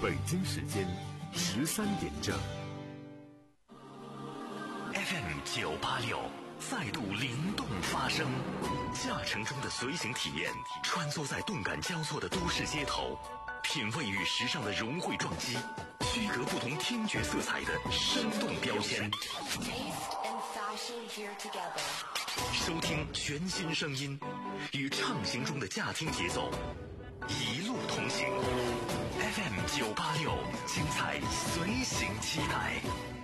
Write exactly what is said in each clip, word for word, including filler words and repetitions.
北京时间十三点整。 F M 九八六再度灵动发声，驾乘中的随行体验，穿梭在动感交错的都市街头，品味与时尚的融汇撞击，区隔不同听觉色彩的生动标签。收听全新声音，与畅行中的驾听节奏，一路同行。F M 九八六，精彩随行期待。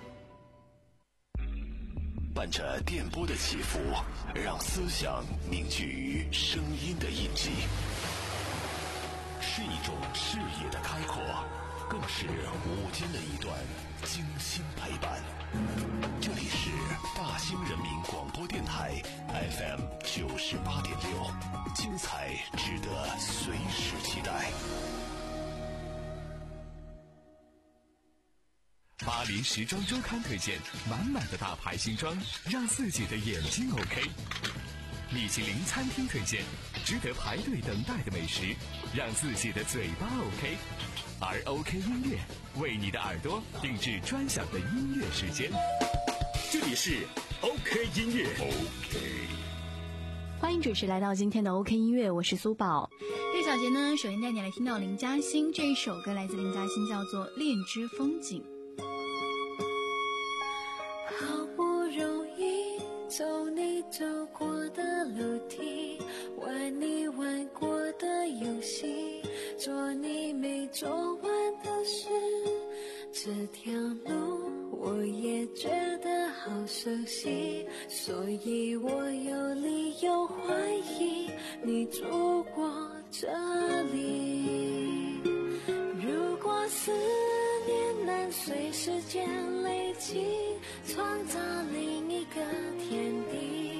伴着电波的起伏，让思想凝聚于声音的印记，是一种视野的开阔，更是午间的一段精心陪伴。这里是大兴人民广播电台 F M 九十八点六，精彩值得随时期待。 巴黎时装周刊推荐满满的大牌新装，让自己的眼睛 OK。米其林餐厅推荐值得排队等待的美食，让自己的嘴巴 OK。而 OK 音乐为你的耳朵定制专享的音乐时间。这里是 OK 音乐 OK。 欢迎准时来到今天的 OK 音乐，我是苏宝。这小节呢，首先带你来听到林嘉欣这一首歌，来自林嘉欣，叫做《恋之风景》。 好不容易走你走过的楼梯，玩你玩过的游戏，做你没做完的事，这条路我也觉得好熟悉，所以我有理由怀疑你住过这里。如果思念能随时间累积，创造另一个天地，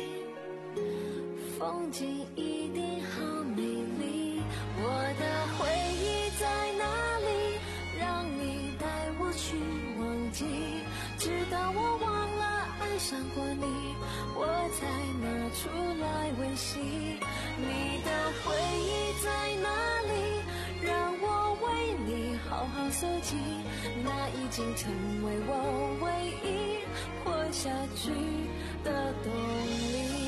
风景一定好美丽。我的回忆在哪里？让你带我去忘记，直到我忘了爱上过你，我才拿出来温习。你的回忆在哪里？让我为你好好收集，那已经成为我唯一活下去的动力。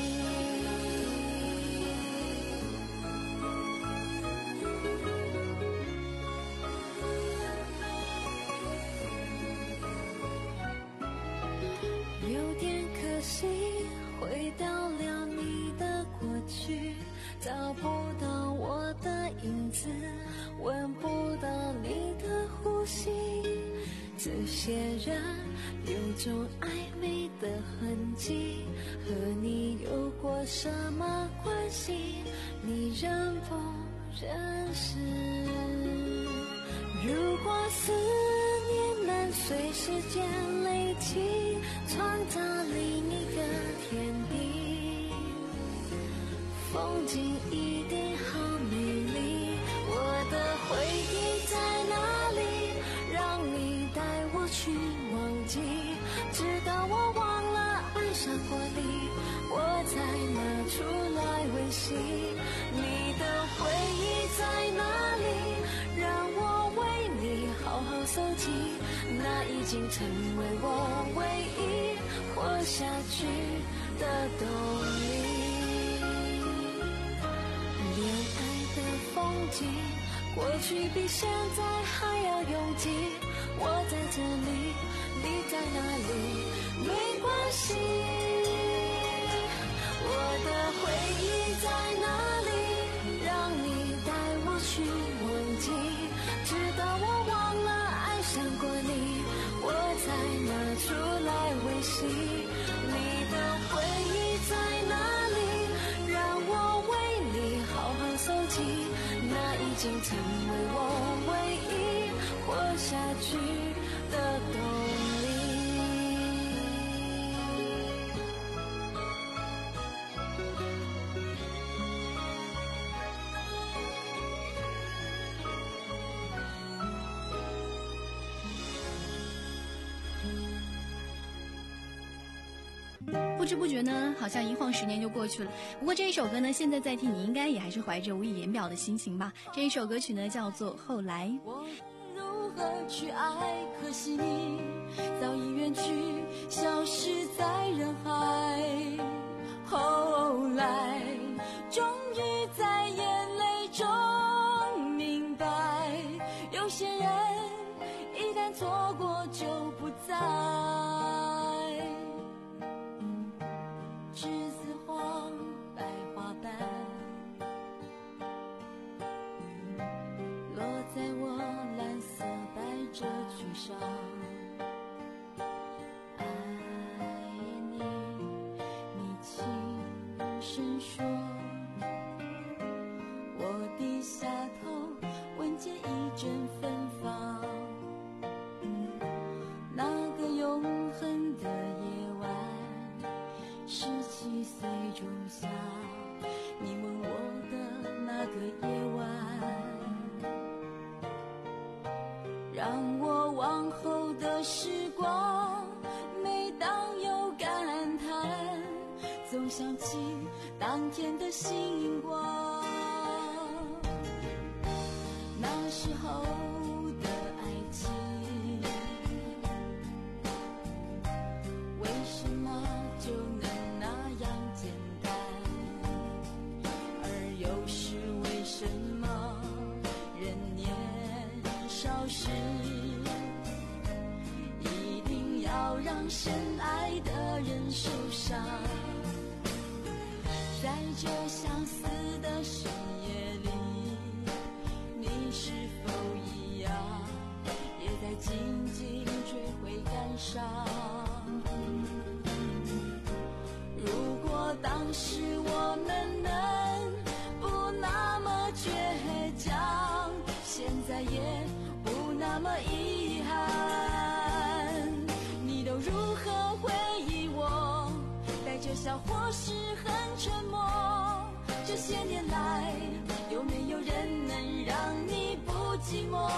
有点可惜，回到了你的过去，找不到我的影子，闻不到你的呼吸。这些人有种暧昧的痕迹，和你有过什么关系？你认不认识？如果思念能随时间累积，创造另一个天地，风景一定好美丽。我的回忆在哪里？让你带我去忘记，直到我忘了爱上过你，我才拿出来温习。你的回忆在哪里？让我为你好好收集，那已经成为我唯一活下去的动力。恋爱的风景，过去比现在还要拥挤。我在这里，你在哪里？没关系。我的回忆在哪里？让你带我去忘记，直到我忘了爱上过你，我才拿出来温习。你的回忆在哪里？让我为你好好收集，那已经成为我唯一活下去的动力。 不知不觉呢，好像一晃十年就过去了。不过这一首歌呢，现在在听，你应该也还是怀着无以言表的心情吧。这一首歌曲呢，叫做《后来》。 我如何去爱？可惜你早已远去，消失在人海。后来终于在眼泪中明白，有些人一旦错过就不再。栀子花白花瓣落在我蓝色百褶裙上，爱你，你轻声说，我低下头闻见一阵芬芳。那个永恒的夜晚，十七岁仲夏，你吻我的那个夜晚，让我往后的时光，每当有感叹，总想起当天的星光。那时候的爱情，为什么就能那样简单？而又是为什么人年少时，一定要让深爱的人受伤？在这相似的深夜里，你是否一样，也在静静追悔感伤？如果当时我们能不那么倔强，现在也不那么遗憾。你都如何回忆我？带着笑或是很沉默。这些年来，有没有人能让你不寂寞？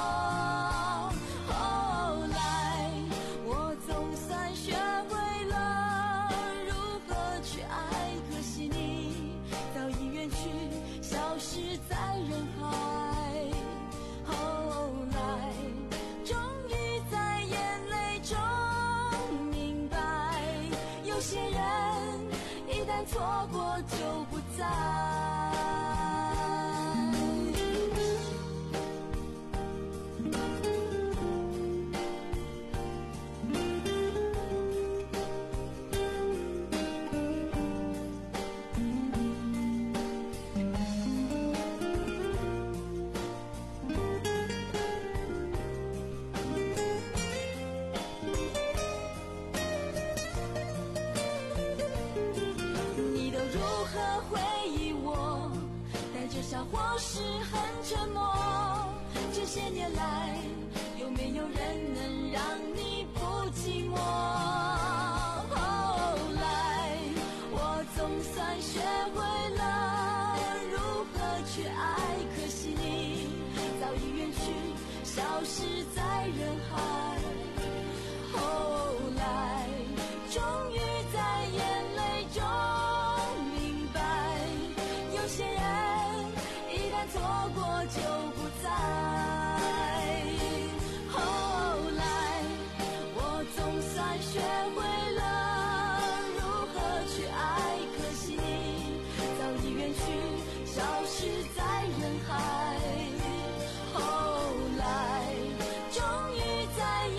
后来我总算学会了如何去爱，可惜你早已远去，消失在人海。后来终于在眼泪中明白，有些人一旦错过就不再。笑或是很沉默，这些年来，有没有人能让你不寂寞？后来我总算学会了如何去爱，可惜你早已远去，消失在人海。后来终于在眼泪中明白，有些人错过就不再。后来我总算学会了如何去爱，可惜你早已远去，消失在人海。后来终于在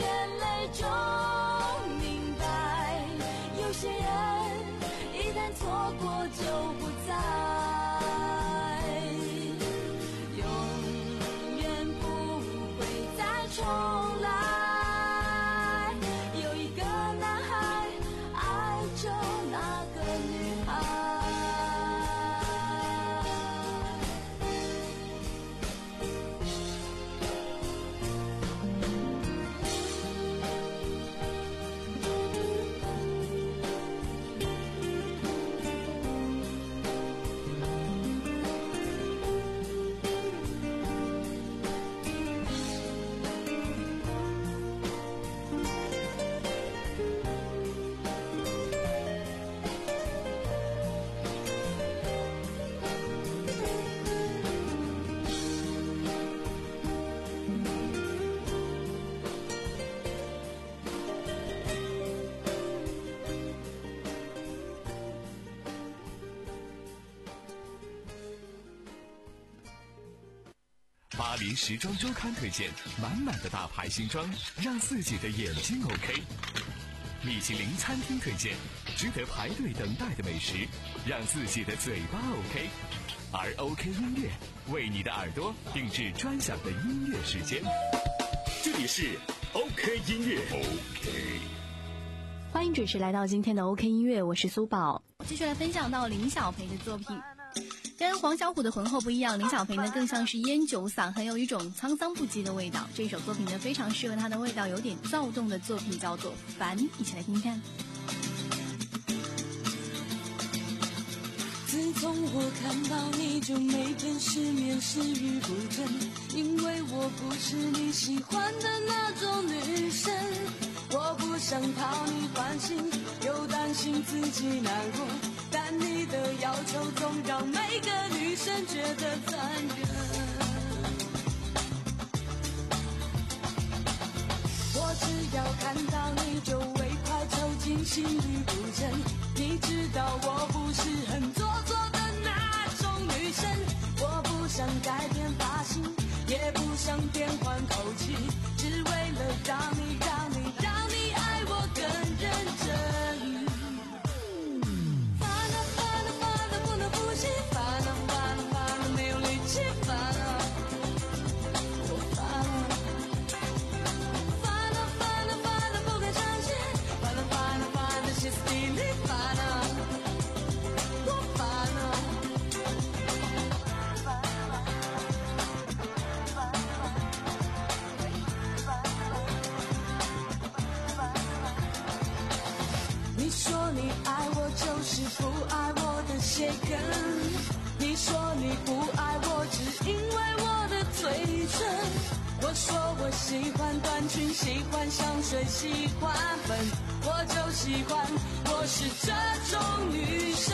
巴黎时装周刊推荐满满的大牌新装，让自己的眼睛 OK。米其林餐厅推荐值得排队等待的美食，让自己的嘴巴 OK。而 OK 音乐为你的耳朵定制专享的音乐时间。 这里是 OK 音乐 OK。 欢迎准时来到今天的 OK 音乐，我是苏宝。继续来分享到林小培的作品。跟黄小琥的浑厚不一样，林小培呢更像是烟酒嗓，很有一种沧桑不羁的味道。这首作品呢非常适合他的味道有点躁动的作品，叫做《烦》，一起来听听看。 自从我看到你，就每天失眠食欲不振，因为我不是你喜欢的那种女生。我不想讨你欢心，又担心自己难过，但你的要求总让每个女生觉得残忍。我只要看到你就会快抽筋，心律不整。你知道我不是很做作的那种女生，我不想改变发型，也不想变换口气，只为了让你让你让你爱我更认真。烦啊烦啊烦啊不能呼吸，烦啊烦啊烦啊没有力气，烦啊我烦啊烦啊烦啊烦啊不敢相信，烦啊烦啊烦啊歇斯底里，烦啊我烦啊。你说你爱我就是不爱我的鞋跟，你说你不爱我只因为我的嘴唇。我说我喜欢短裙，喜欢香水，喜欢粉，我就喜欢，我是这种女生。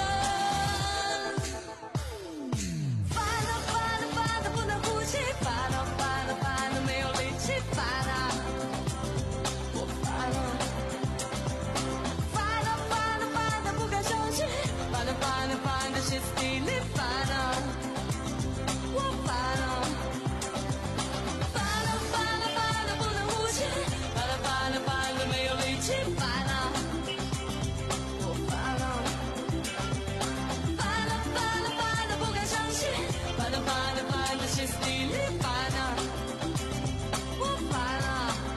烦啊烦啊烦啊不能呼吸，烦啊烦啊烦啊没有力气，烦啊我烦啊。烦啊烦啊烦啊不敢相信，烦啊烦啊烦啊歇斯底里，烦啊我烦啊。烦啊烦啊烦啊不能呼吸，烦啊烦啊烦啊没有力气，烦啊我烦啊。烦啊烦啊烦啊不敢相信，烦啊烦啊烦啊歇斯底里，烦啊我烦啊。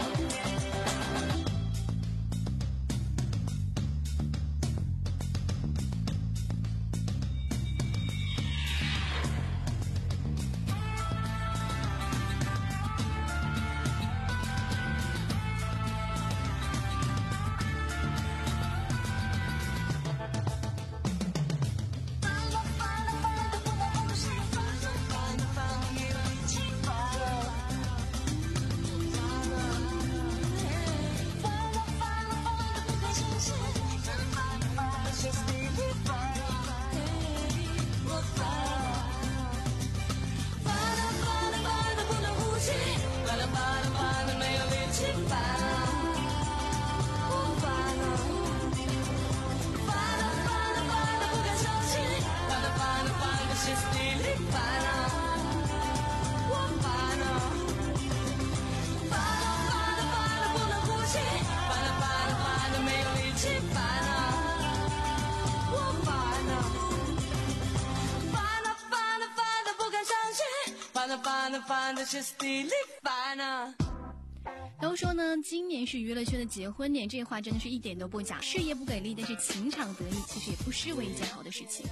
都说呢，今年是娱乐圈的结婚年，这话真的是一点都不假。事业不给力，但是情场得意，其实也不失为一件好的事情。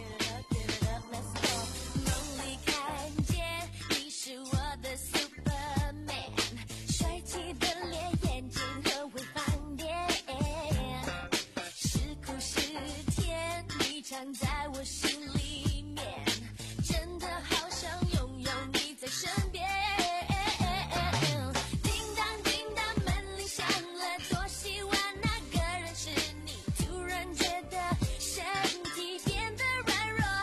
梦里看见你是我的 Superman， 帅气的脸，眼睛和微放电，是苦是甜，你藏在我心里面，真的好想拥有你在身边。身体变得软弱，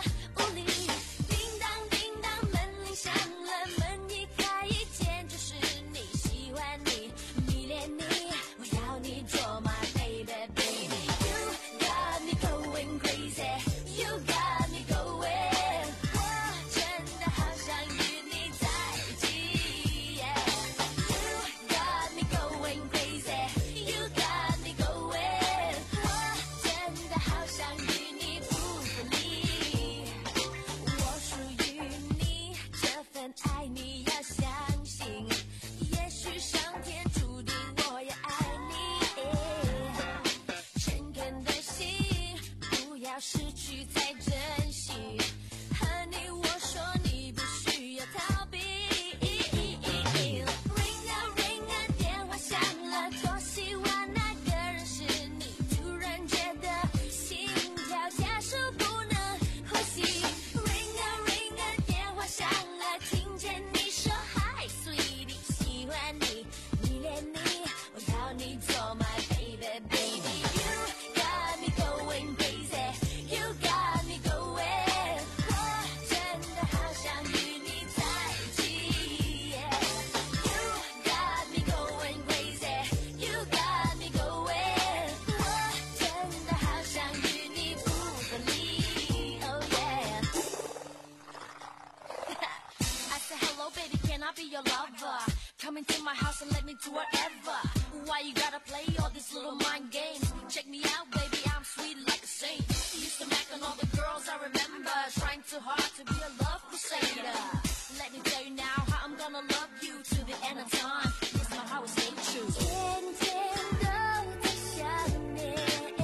why you gotta play all these little mind games. Check me out, baby, I'm sweet like a saint. Used to mac on all the girls I remember, trying too hard to be a love crusader. Let me tell you now how I'm gonna love you to the end of time. It's my how I stay true. 天天都在想念，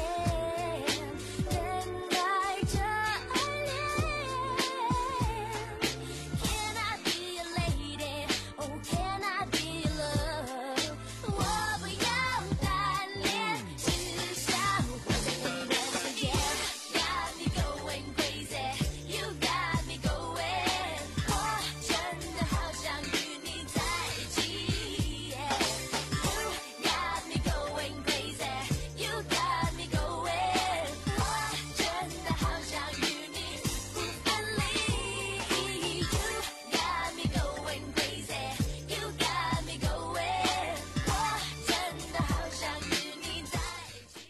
等待着爱恋。Can I be your lady? Oh, can I be your love? 我不要单恋，只想活在你的世界。Got me going crazy, you got me going. 我真的好想与你在一起。You got me going crazy, you got me going. 我真的好想与你不分离。You got me going crazy, you got me going. 我真的好想与你在一起。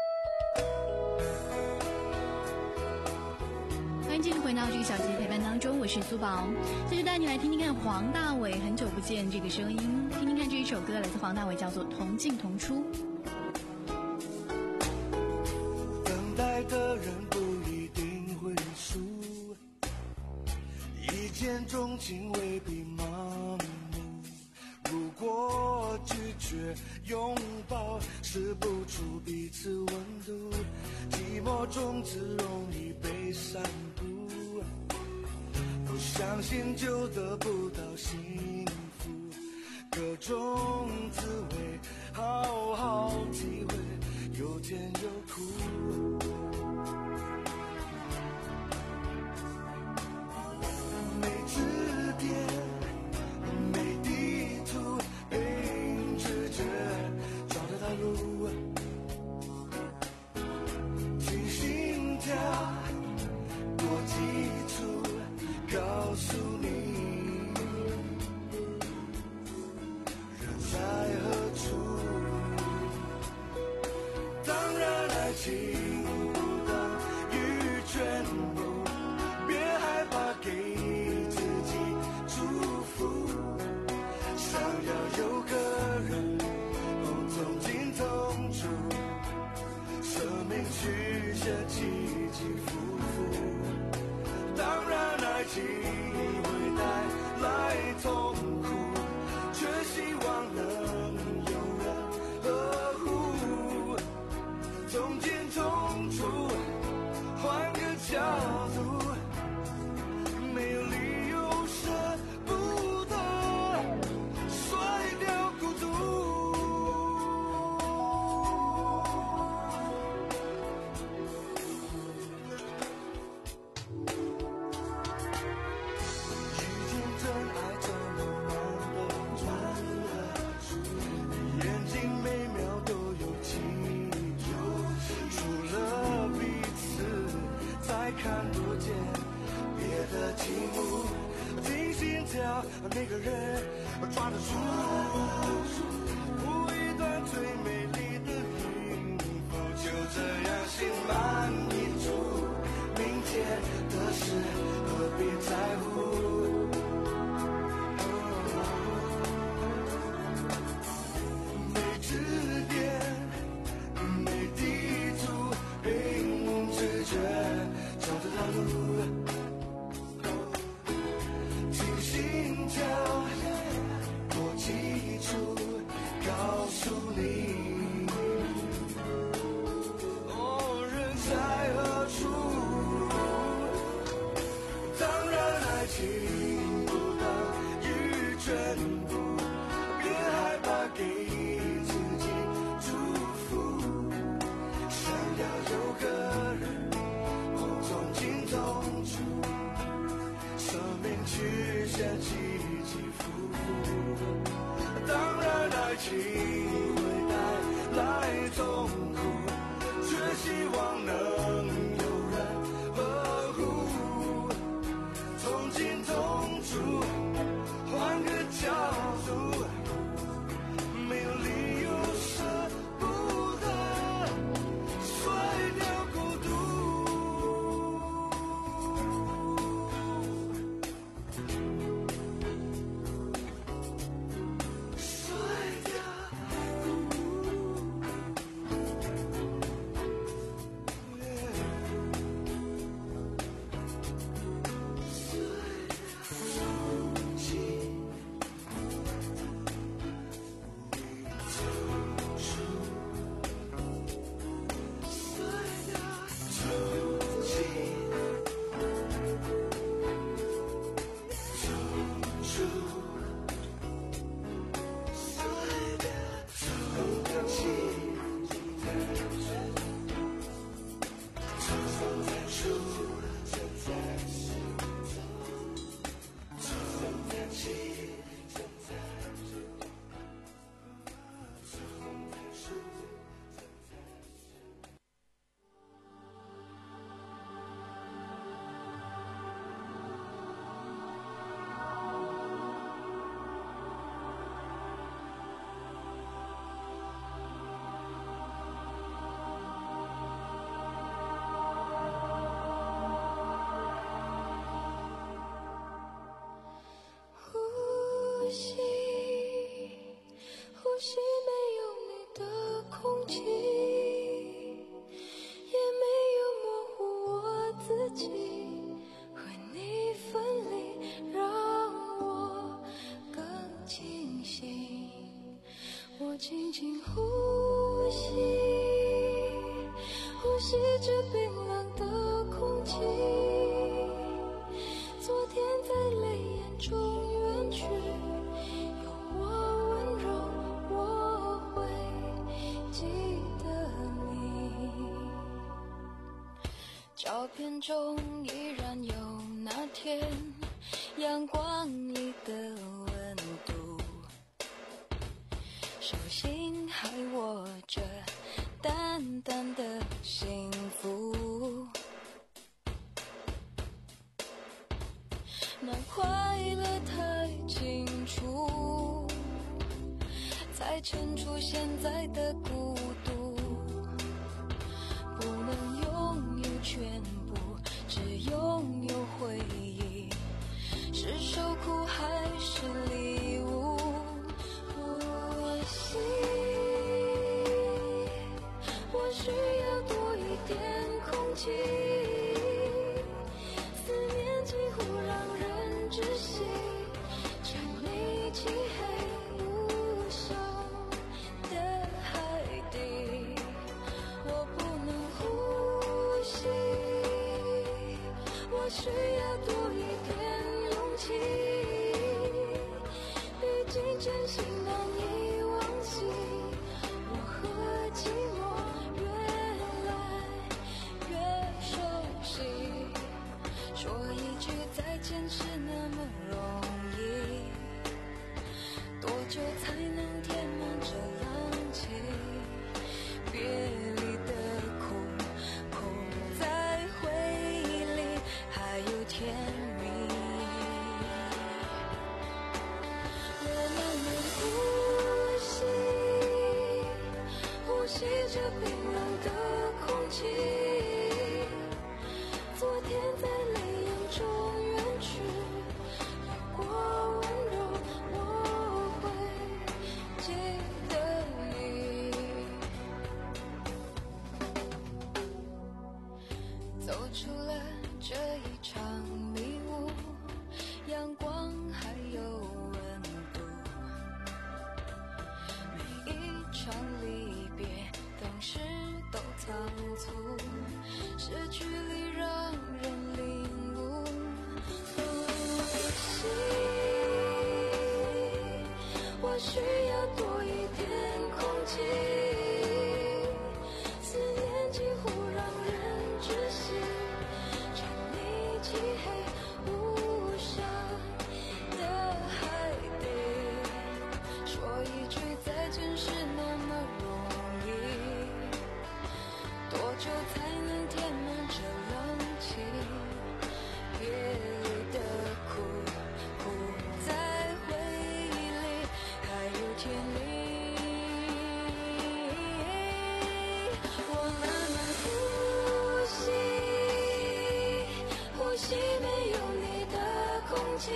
欢迎继续回到这个小节陪伴当中，我是苏宝，继续带你来听听看黄大炜，很久不见这个声音，听听看这一首歌来自黄大炜，叫做《同进同出》。 等待的人不一定会输，一见钟情未必盲目。如果拒绝拥抱，试不出彼此温度，寂寞种子容易被散布。不相信就得不到幸福，各种滋味好好体会，有甜有苦。没支点，没地图，凭直觉找得到路。听心跳，多基础，告诉你人在何处。当然爱情不等于全部，别害怕给自己祝福。想要有个人不同进同出，生命曲线起起伏伏。当然爱情会带来痛苦，却希望能有人呵护。从进从出，换个角度，没有理由舍不得甩掉孤独。遇见真爱这么难的转了，眼睛每秒都有记住，除了彼此才看不见别的题目。听心跳，那个人抓得住，谱一段最美丽的音符，就这样心满意足。明天的事何必在乎？没支点，没地图，凭直觉找得到路。听心跳，多基础，告诉你，哦，人在何处？当然爱情不等于全部，别害怕给自己祝福。想要有个人不同进同出，生命曲线起起伏伏。当然爱情会带来痛苦，却希望能有人呵护。从进同出，换个角度，没有理由舍不得甩掉孤独。甩掉孤独。 轻轻呼吸，呼吸着冰冷的空气。昨天在泪眼中远去，有我温柔，我会记得你。照片中依然有那天阳光里的温度，手心还握着淡淡的幸福，那快乐太清楚，才衬出现在的孤独。不能拥有全部，只拥有回忆，是受苦还是礼物？呼吸，我需要多一点空气，思念几乎让人窒息，沉溺漆黑无声的海底，我不能呼吸，我需要多一点勇气，毕竟真心难以忘记，我和寂寞越来越熟悉，说一句再见是那么容易，多久才能填满这氧气？别离的空，空在回忆里还有甜蜜。我慢慢呼吸，呼吸着冰冷的空气，昨天在泪眼中远去，有过温柔，我会记得你。走出了这一场迷雾，阳光还有温度，每一场离别当时都仓促，失去里让人领悟。呼吸，我需要多一点空气，思念几乎让人窒息，沉溺漆黑无声的海底，说一句再见是那么容易，多久才能填满这冷气？别离的苦，苦在回忆里还有甜蜜。我慢慢呼吸，呼吸没有你的空气，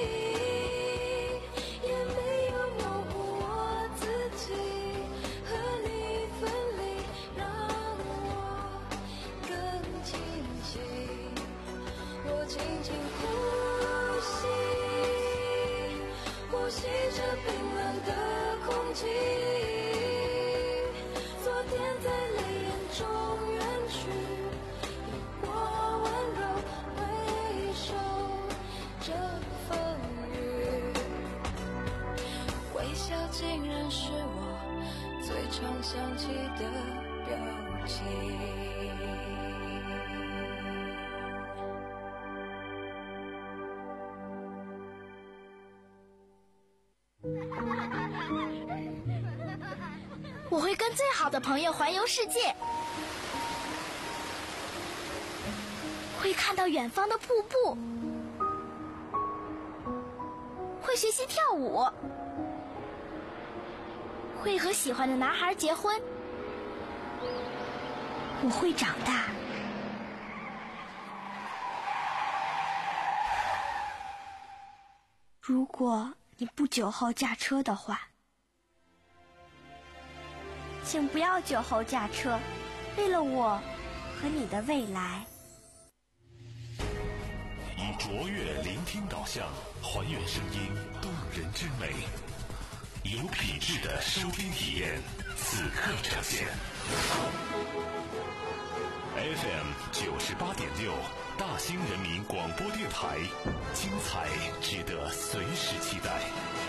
也没有模糊我自己，和你分离让我更清晰。我轻轻呼吸，呼吸着冰冷的空气，昨天在泪眼中远去，有过温柔回首这风雨，微笑竟然是我最常想起的表情。 我会跟最好的朋友环游世界，会看到远方的瀑布，会学习跳舞，会和喜欢的男孩结婚。我会长大。如果你不酒后驾车的话，请不要酒后驾车，为了我和你的未来。 以卓越聆听导向，还原声音动人之美。 有品质的收听体验，此刻呈现。F M 九十八点六，大兴人民广播电台，精彩值得随时期待。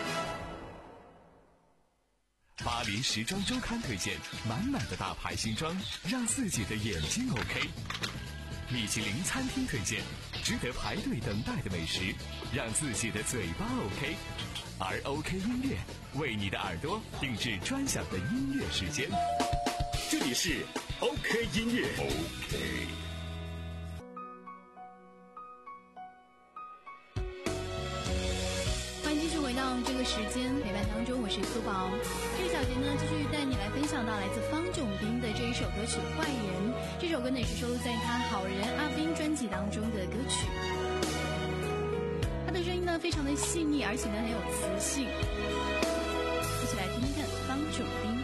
巴黎时装周刊推荐，满满的大牌新装，让自己的眼睛 OK。米其林餐厅推荐，值得排队等待的美食，让自己的嘴巴 OK。而 OK 音乐为你的耳朵定制专享的音乐时间。 这里是 OK 音乐。OK。 欢迎继续回到这个时间陪伴当中，我是苏宝。这个小节呢，继续带你来分享到来自方炯斌的这一首歌曲《坏人》。这首歌呢也是收录在他《好人阿斌》专辑当中的歌曲。他的声音呢非常的细腻，而且呢很有磁性。一起来听听看方炯斌。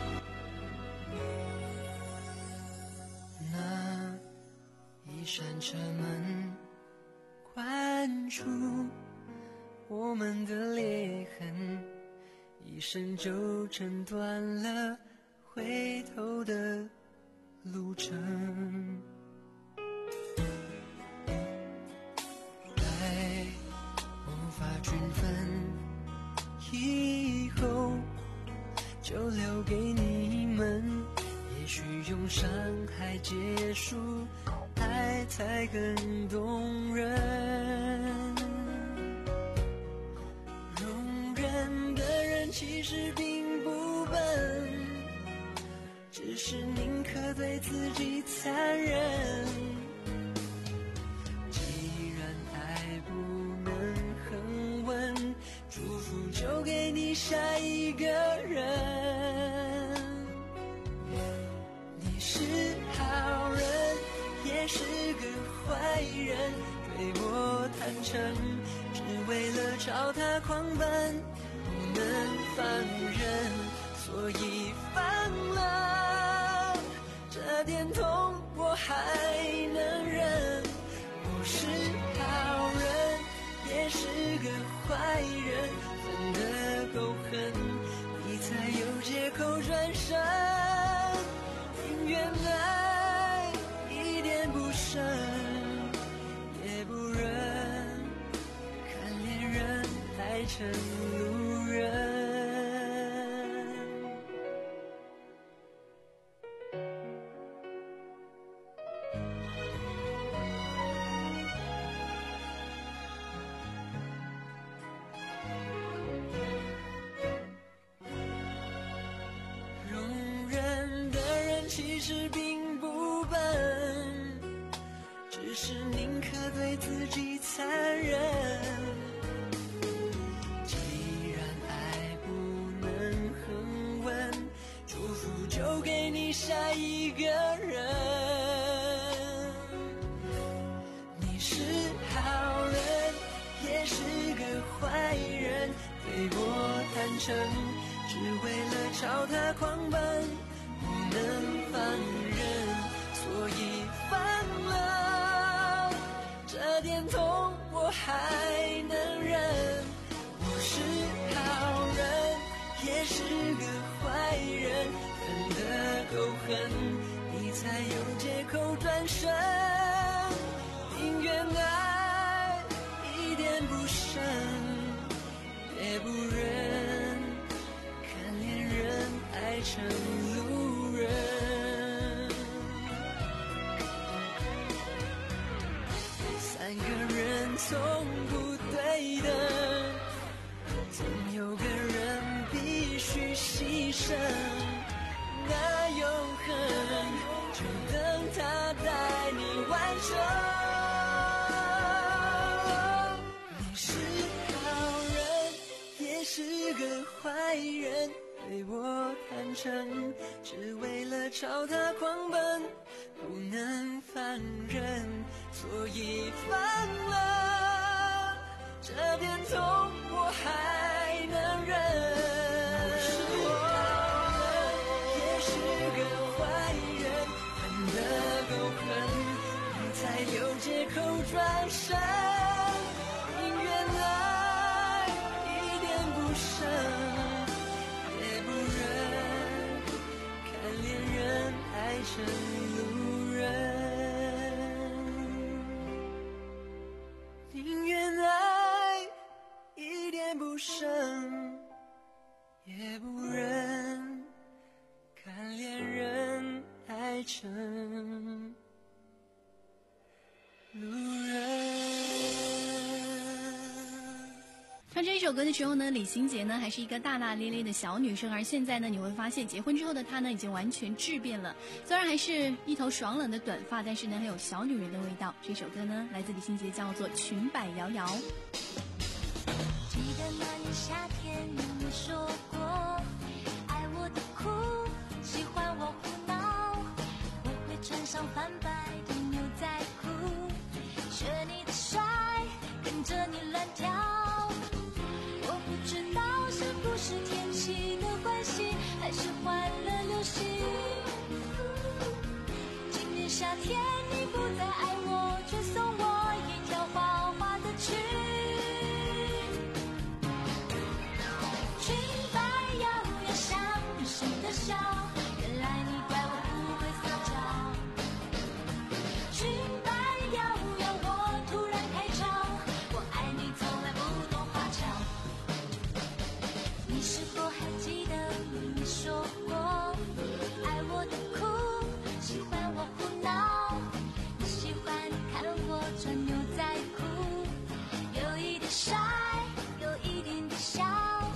那一扇车门关住我们的裂痕，一声就诊断了回头的路程。爱无法均分，以后就留给你们，也许用伤害结束，爱才更动人。其实并不笨，只是宁可对自己残忍。既然爱不能恒温，祝福就给你下一个人。你是好人，也是个坏人，对我坦诚，只为了朝他狂奔。不能放任，所以放了，这点痛我还能忍。我是好人，也是个坏人，分得够狠，你才有借口转身。宁愿爱一点不剩，也不忍看恋人爱成路人。容忍的人其实并不笨，只是宁可对自己残忍。就给你下一个人。你是好人，也是个坏人，对我坦诚，只为了朝他狂奔，不能放任，所以放了，这点痛我还能忍。我是好人，也是个坏人，分得够狠，你才有借口转身。宁愿爱一点不剩，也不忍看恋人爱成路人。三个人从不对等，总有个人必须牺牲。那永恒就等他带你完成。你是好人，也是个坏人，对我坦诚，只为了朝他狂奔，不能放任，所以放了，这点痛我还能忍。才有借口转身，宁愿爱一点不剩， 也不忍看恋人爱成路人。 唱这一首歌的时候呢，李心洁呢还是一个大大咧咧的小女生，而现在呢，你会发现结婚之后的她呢，已经完全质变了。虽然还是一头爽朗的短发，但是呢，很有小女人的味道。这首歌呢，来自李心洁，叫做《裙摆摇摇》。 记得那年夏天，你说过爱我的苦，喜欢我胡闹，我会穿上泛白的牛仔裤，学你的帅，跟着你乱跳。不知道是不是天气的关系，还是欢乐流行。今年夏天你不再爱我，却送我一条花花的裙。裙摆摇摇，像女生的笑，原来你怪我不会撒娇。裙摆摇摇，我突然开窍，我爱你从来不懂花俏。你是否还记得你说过爱我的苦，喜欢我胡闹，你喜欢看我穿牛仔裤，有一点帅，有一点点笑。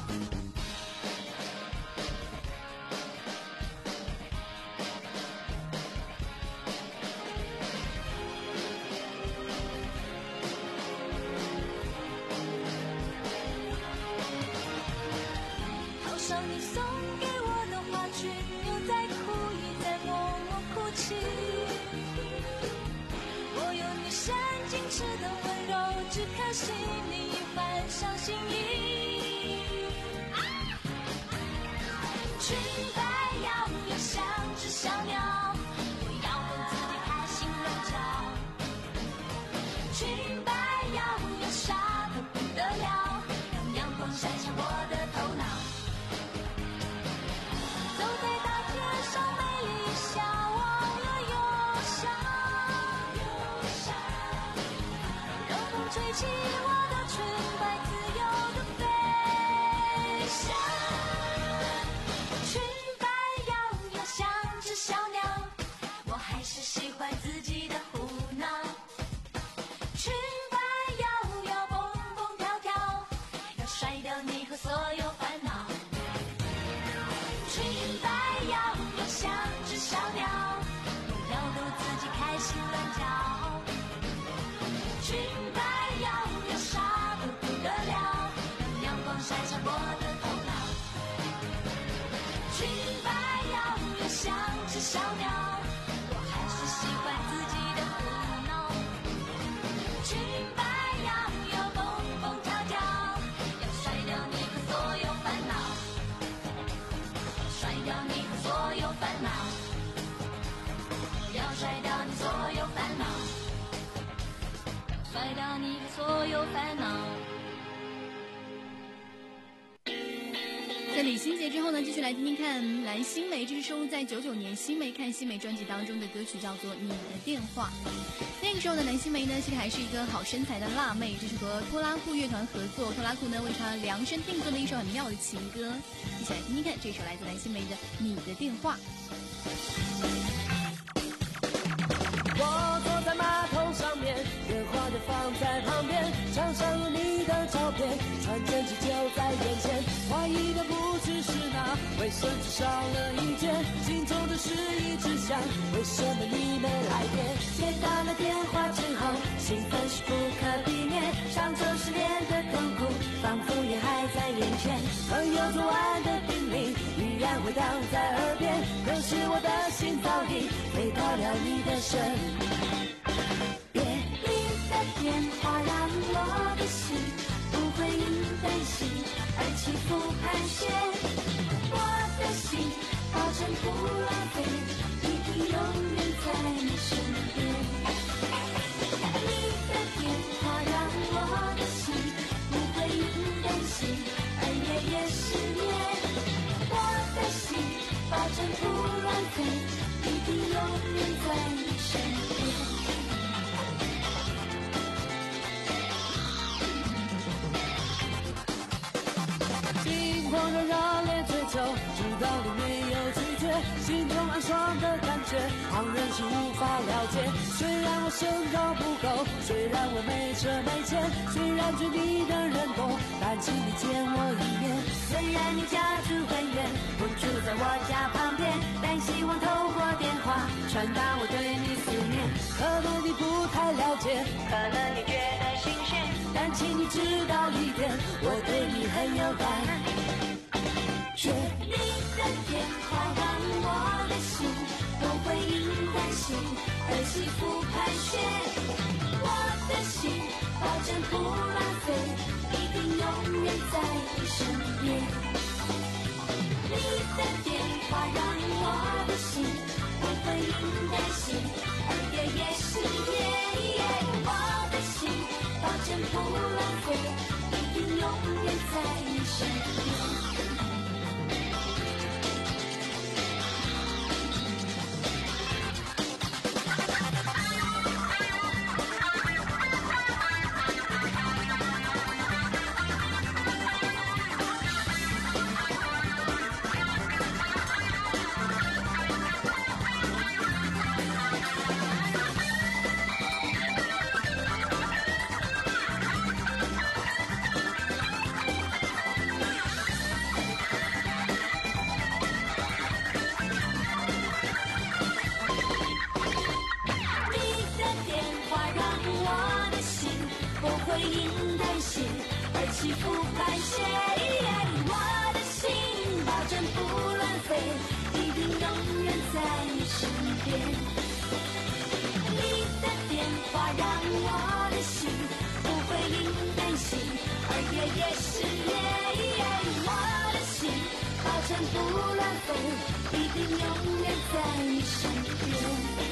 上你送给我的花裙，牛仔裤也在默默哭泣。我有你善矜持的温柔，只可惜你已换上新衣。裙摆摇摇，像只小鸟，我要我自己开心乱叫。裙摆摇摇，傻得不得了，让阳光晒下我的头脑。走在大街上，美丽一笑，忘了忧伤。让风吹起我的裙摆，自由的飞翔。裙摆摇摇，像只小鸟，我还是喜欢自己的胡闹。裙摆摇摇，蹦蹦跳跳，要甩掉你和所有烦恼。裙摆摇摇，像只小鸟，不要逗自己开心乱叫。裙摆摇摇，傻得不得了，让阳光晒下我的头脑。裙摆摇摇，像只小鸟，我还是喜欢自己的胡闹。裙摆摇摇，蹦蹦跳跳，要甩掉你和所有烦恼。甩掉你和所有烦恼，要甩掉你所有烦恼，甩掉你和所有烦恼。 在李心洁之后呢，继续来听听看蓝心湄，这是收录在九九年《新梅看新梅》专辑当中的歌曲，叫做《你的电话》。那个时候的蓝心湄呢，其实还是一个好身材的辣妹，这是和拖拉库乐团合作，拖拉库呢为她量身定做的一首很妙的情歌，一起来听听看这首来自蓝心湄的《你的电话》。 我坐在马桶上面，电话就放在旁边，墙上有你的照片，传真机就在眼前。怀疑的不只是那卫生纸少了一卷，心中的事一直想，为什么你没来电？接到了电话之后，兴奋是不可避免，上周失恋的痛苦仿佛也还在眼前。朋友昨晚的叮咛依然回荡在耳边，可是我的心早已飞到了你的身边。 你的电话让我的心不会因担心而起伏盘旋，我的心保证不浪费，一定永远在你身边。你的电话让我的心不会因担心而夜夜失眠，我的心保证不浪费，一定永远在你身边。 心慌热热脸追着是无法了解。虽然我身高不高，虽然我没车没钱，虽然追你的人多，但请你见我一面。 虽然你家住很远，不住在我家旁边，但希望透过电话传达我对你思念。 可能你不太了解， 可能你觉得新鲜， 但请你知道一点，我对你很有感觉。 你的电话让我的心不会因担心而起伏盘旋，我的心保证不浪费，一定永远在你身边。你的电话让我的心不会因担心而夜夜失眠，我的心保证不浪费，一定永远在你身边。起伏盘旋，我的心保证不乱飞，一定永远在你身边。你的电话让我的心不会因担心而夜夜失眠，我的心保证不乱飞，一定永远在你身边。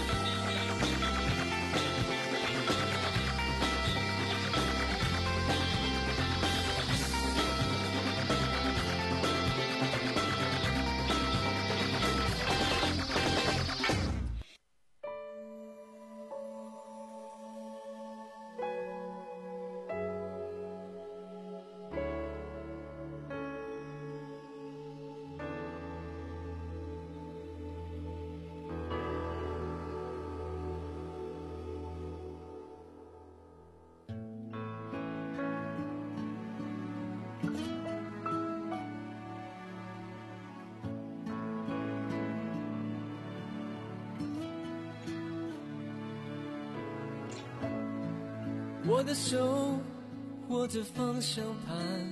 我的手握着方向盘，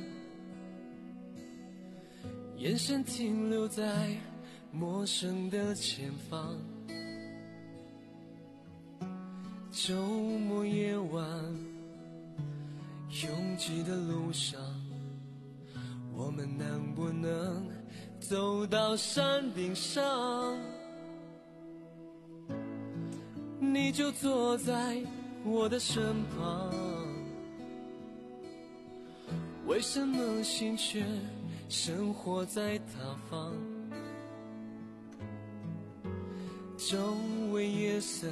眼神停留在陌生的前方。周末夜晚，拥挤的路上，我们能不能走到山顶上？你就坐在我的身旁，为什么心却生活在他方？周围夜色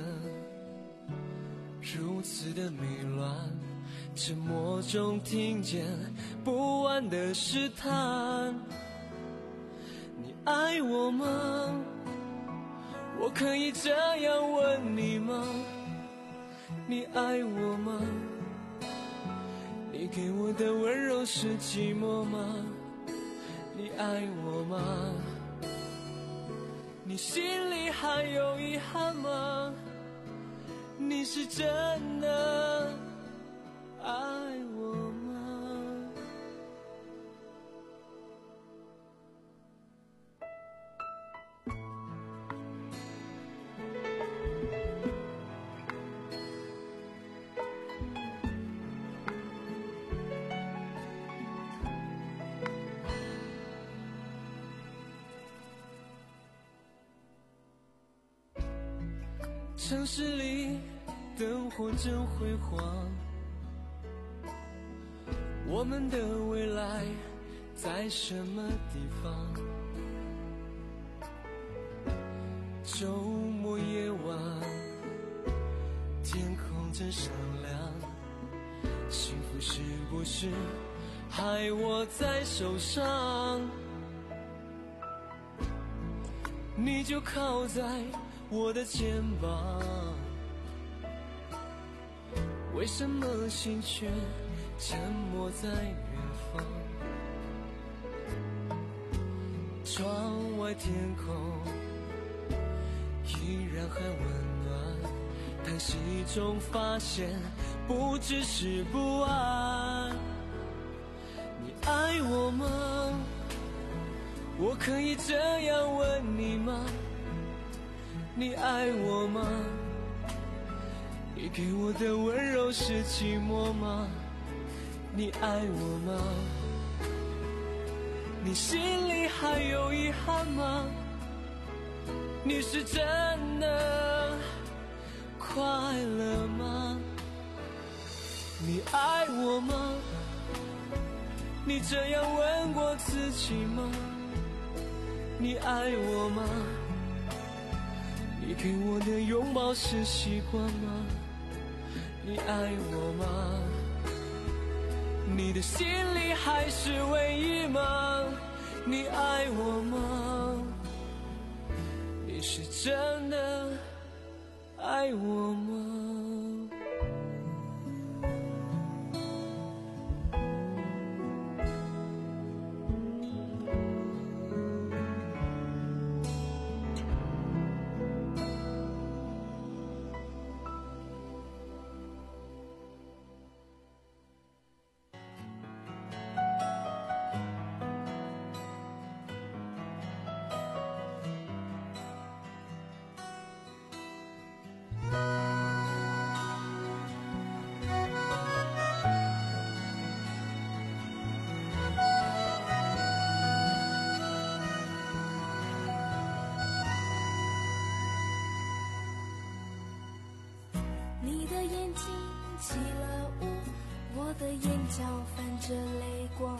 如此的迷乱，沉默中听见不安的试探。你爱我吗？我可以这样问你吗？你爱我吗？你给我的温柔是寂寞吗？你爱我吗？你心里还有遗憾吗？你是真的爱我吗？城市里灯火真辉煌，我们的未来在什么地方？周末夜晚，天空真闪亮，幸福是不是还握在手上？你就靠在我的肩膀，为什么心却沉默在远方？窗外天空依然很温暖，叹息中发现不只是不安。你爱我吗？我可以这样问你吗？你爱我吗？你给我的温柔是寂寞吗？你爱我吗？你心里还有遗憾吗？你是真的快乐吗？你爱我吗？你这样问过自己吗？你爱我吗？你给我的拥抱是习惯吗？你爱我吗？你的心里还是唯一吗？你爱我吗？你是真的爱我吗？ 你的眼睛起了雾，我的眼角泛着泪光。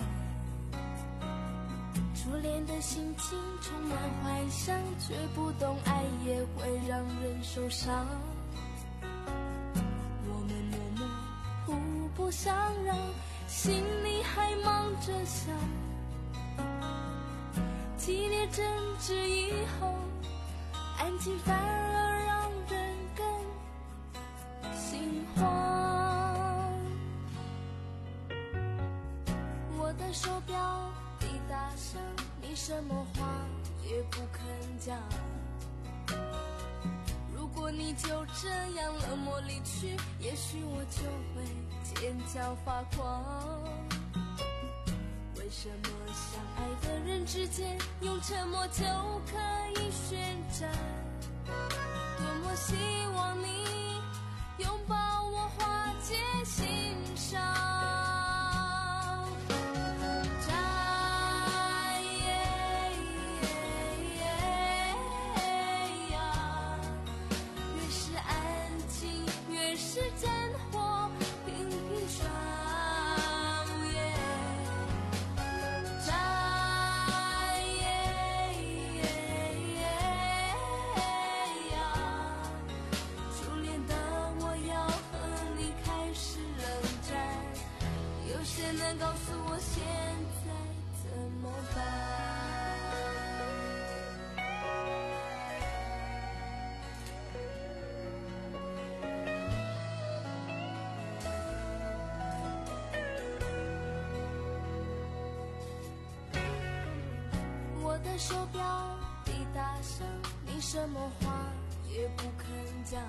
初恋的心情充满幻想，却不懂爱也会让人受伤。我们默默互不相让，心里还忙着想。激烈争执以后，安静反而让人更心慌。我的手表滴答声，你什么话也不肯讲。如果你就这样冷漠离去，也许我就会尖叫发狂。为什么相爱的人之间用沉默就可以宣战？多么希望你拥抱我，化解心伤。战越是安静，越是战火频频烧。谁能告诉我现在怎么办？我的手表滴答声，你什么话也不肯讲。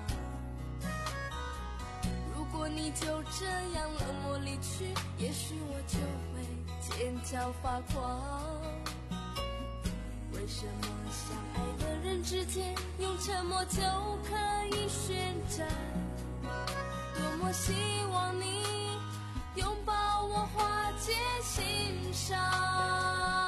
如果你就这样冷漠离去，也许我就会尖叫发狂。为什么相爱的人之间用沉默就可以宣战？多么希望你拥抱我，化解心伤。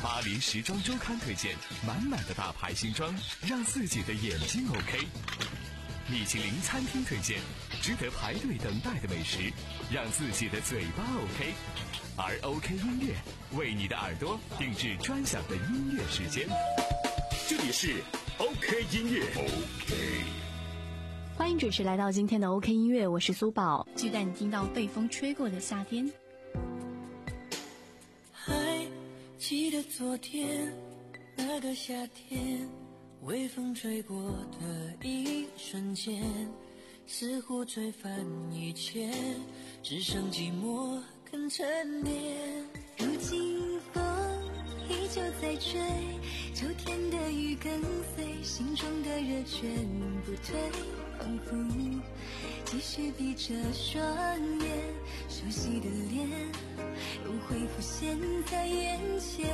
巴黎时装周刊推荐满满的大牌新装，让自己的眼睛 OK。米其林餐厅推荐值得排队等待的美食，让自己的嘴巴 OK。而 OK 音乐为你的耳朵定制专享的音乐时间。 这里是 OK 音乐 OK。 欢迎准时来到今天的 OK 音乐，我是苏宝。继续带你听到被风吹过的夏天。 还记得昨天那个夏天，微风吹过的一瞬间，似乎吹翻一切，只剩寂寞更沉淀。 如今风依旧在吹，秋天的雨跟随，心中的热全不退，仿佛继续闭着双眼，熟悉的脸又会浮现在眼前。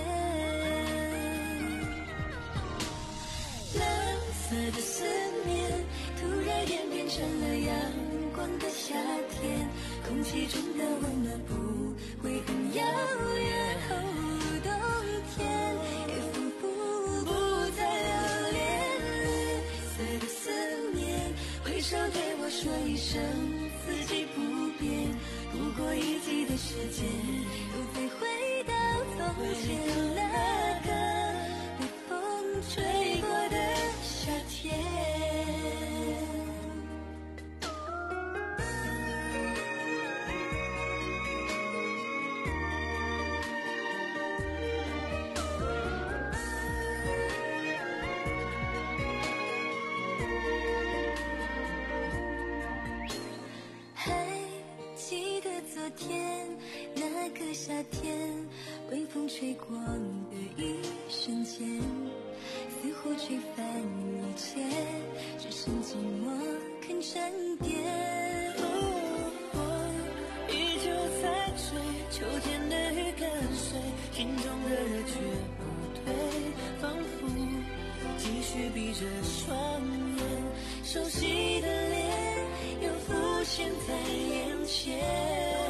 蓝色的思念突然演变成了阳光的夏天，空气中的温暖不会很遥远，哦，冬天也仿佛不再留恋。绿色的思念挥手对我说一声四季不变，不过一季的时间又再回到从前那个被风吹过的夏天。夏天，微风吹过的一瞬间，似乎吹翻一切，只剩寂寞肯沉淀。 风依旧在吹，秋天的雨跟随，心中的热却不退，仿佛继续闭着双眼，熟悉的脸又浮现在眼前。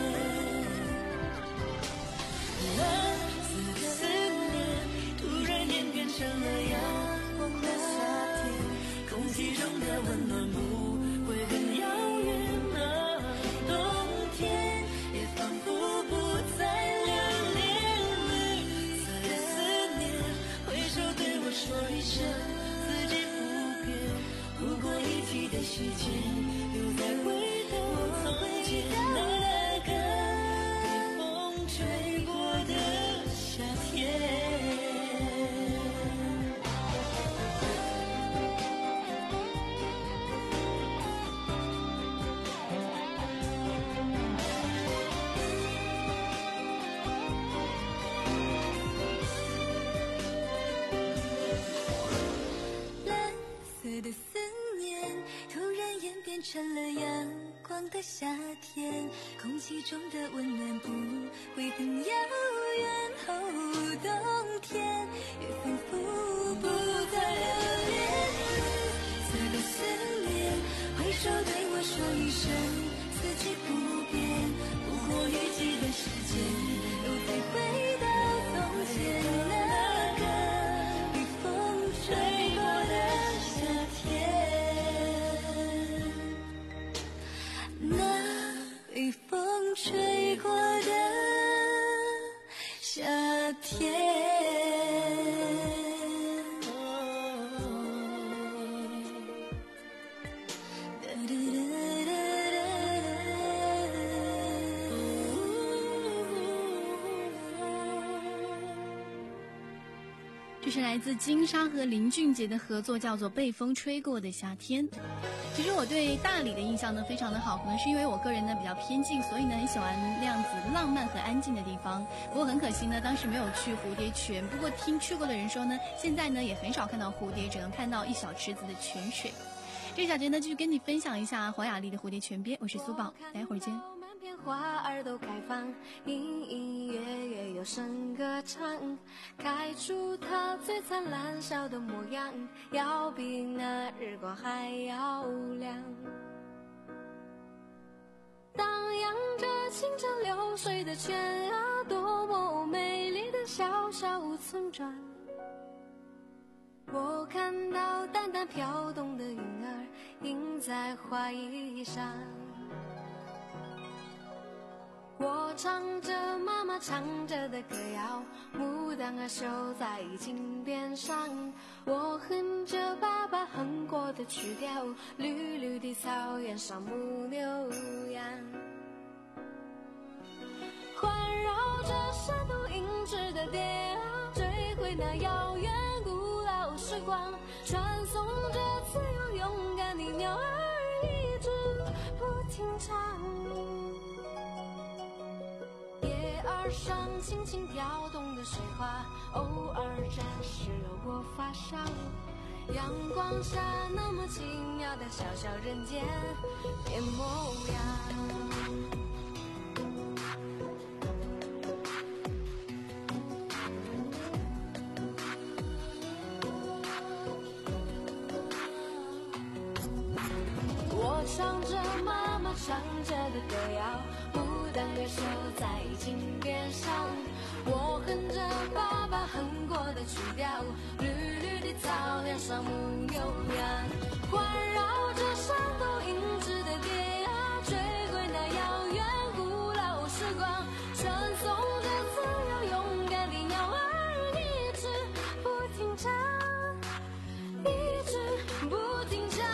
蓝色的思念突然演变成了阳光的夏天，空气中的温暖不会很遥远啊，冬天也仿佛不再留恋。绿色的思念挥手对我说一声四季不变，不过一季的时间又再回到从前那个吹过的夏天。 蓝色的思念突然演变成了阳光的夏天，空气中的温暖不会很遥远，哦，冬天也仿佛不再留恋。绿色的思念挥手对我说一声四季不变，不过一季的时间又再回到从前那个被风吹过的夏天，那被风吹过的夏天。 这是来自金莎和林俊杰的合作，叫做《被风吹过的夏天》。其实我对大理的印象呢非常的好，可能是因为我个人呢比较偏静，所以呢很喜欢那样子浪漫和安静的地方。不过很可惜呢，当时没有去蝴蝶泉。不过听去过的人说呢，现在呢也很少看到蝴蝶，只能看到一小池子的泉水。这小节呢继续跟你分享一下黄雅莉的《蝴蝶泉边》，我是苏宝，待会儿见。 片花儿都开放，隐隐约约有声歌唱，开出它最灿烂笑的模样，要比那日光还要亮。当扬着清澈流水的泉啊，多么美丽的小小村庄。我看到淡淡飘动的云儿映在花衣上，我唱着妈妈唱着的歌谣，牡丹儿绣在襟边上，我哼着爸爸哼过的曲调，绿绿的草原上牧牛羊，环绕着山头银枝的蝶啊，追回那遥远古老时光，传颂着自由勇敢的鸟儿一直不停唱。叶儿上轻轻飘动的水花，偶尔沾湿了我发梢，阳光下那么奇妙的小小人间变模样。我唱着妈妈唱着的歌谣，牡丹儿绣在襟边上，我哼着爸爸哼过的曲调，绿绿的草原上牧牛羊，环绕着山头银枝的蝶啊，追回那遥远古老时光，传颂着自由勇敢的鸟儿一直不停唱，一直不停唱。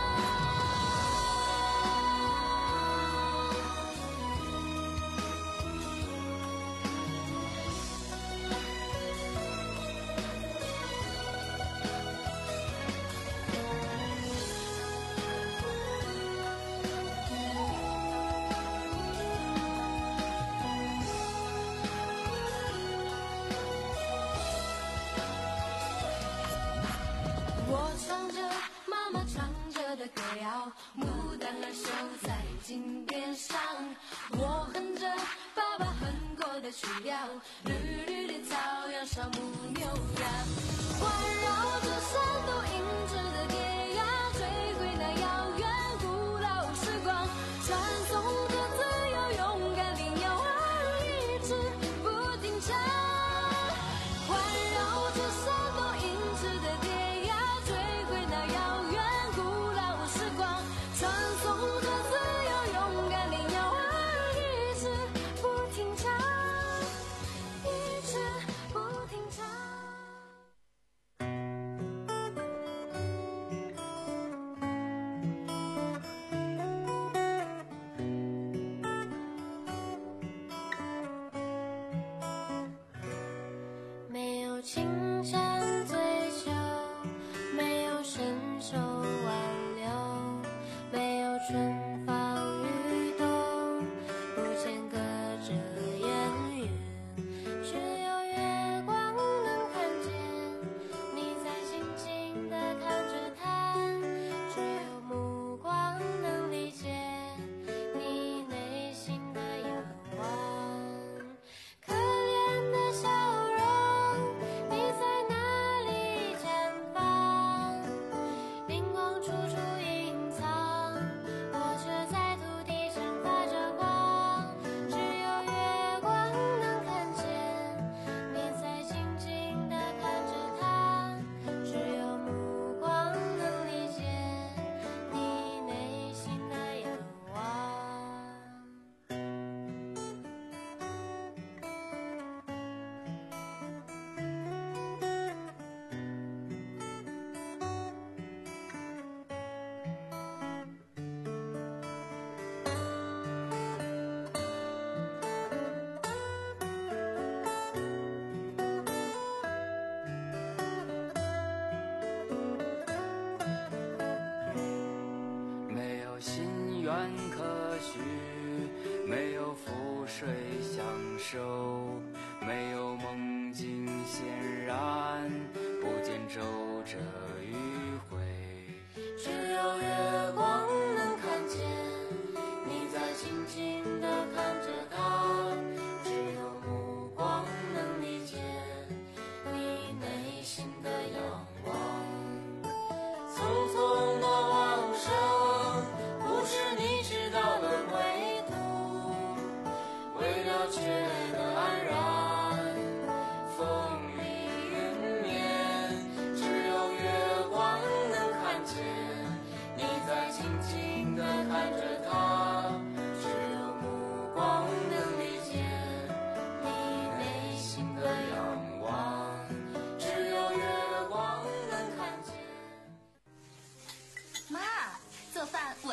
我唱着妈妈唱着的歌谣，牡丹儿绣在襟边上，我哼着爸爸哼过的曲调，绿绿的草原上牧牛羊，环绕着山头银枝的蝶呀，追回那遥远古老时光，传颂着自由勇敢的鸟儿一直不停唱，环绕着山头银枝的蝶呀，追回那遥远古老时光，传颂着自由勇敢的鸟儿一直不停唱，一直不停唱。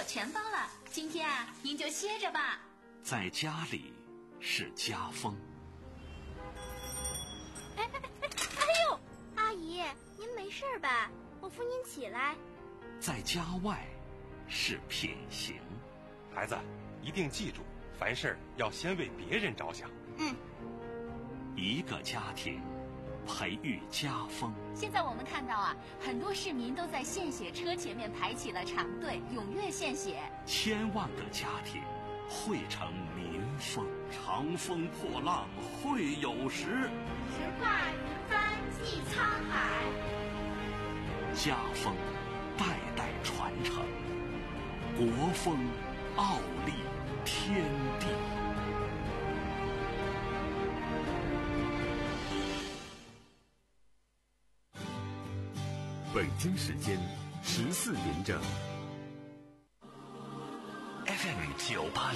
全包了，今天啊，您就歇着吧。 在家里是家风。 哎哎哎哎呦，阿姨，您没事吧？我扶您起来。 在家外是品行。 孩子，一定记住，凡事要先为别人着想。 嗯。 一个家庭培育家风。 现在我们看到啊，很多市民都在献血车前面排起了长队，踊跃献血。 千万个家庭汇成民风。长风破浪会有时， 直挂云帆济沧海。 家风代代传承，国风傲立天地。 北京时间十四点整。 F M 九八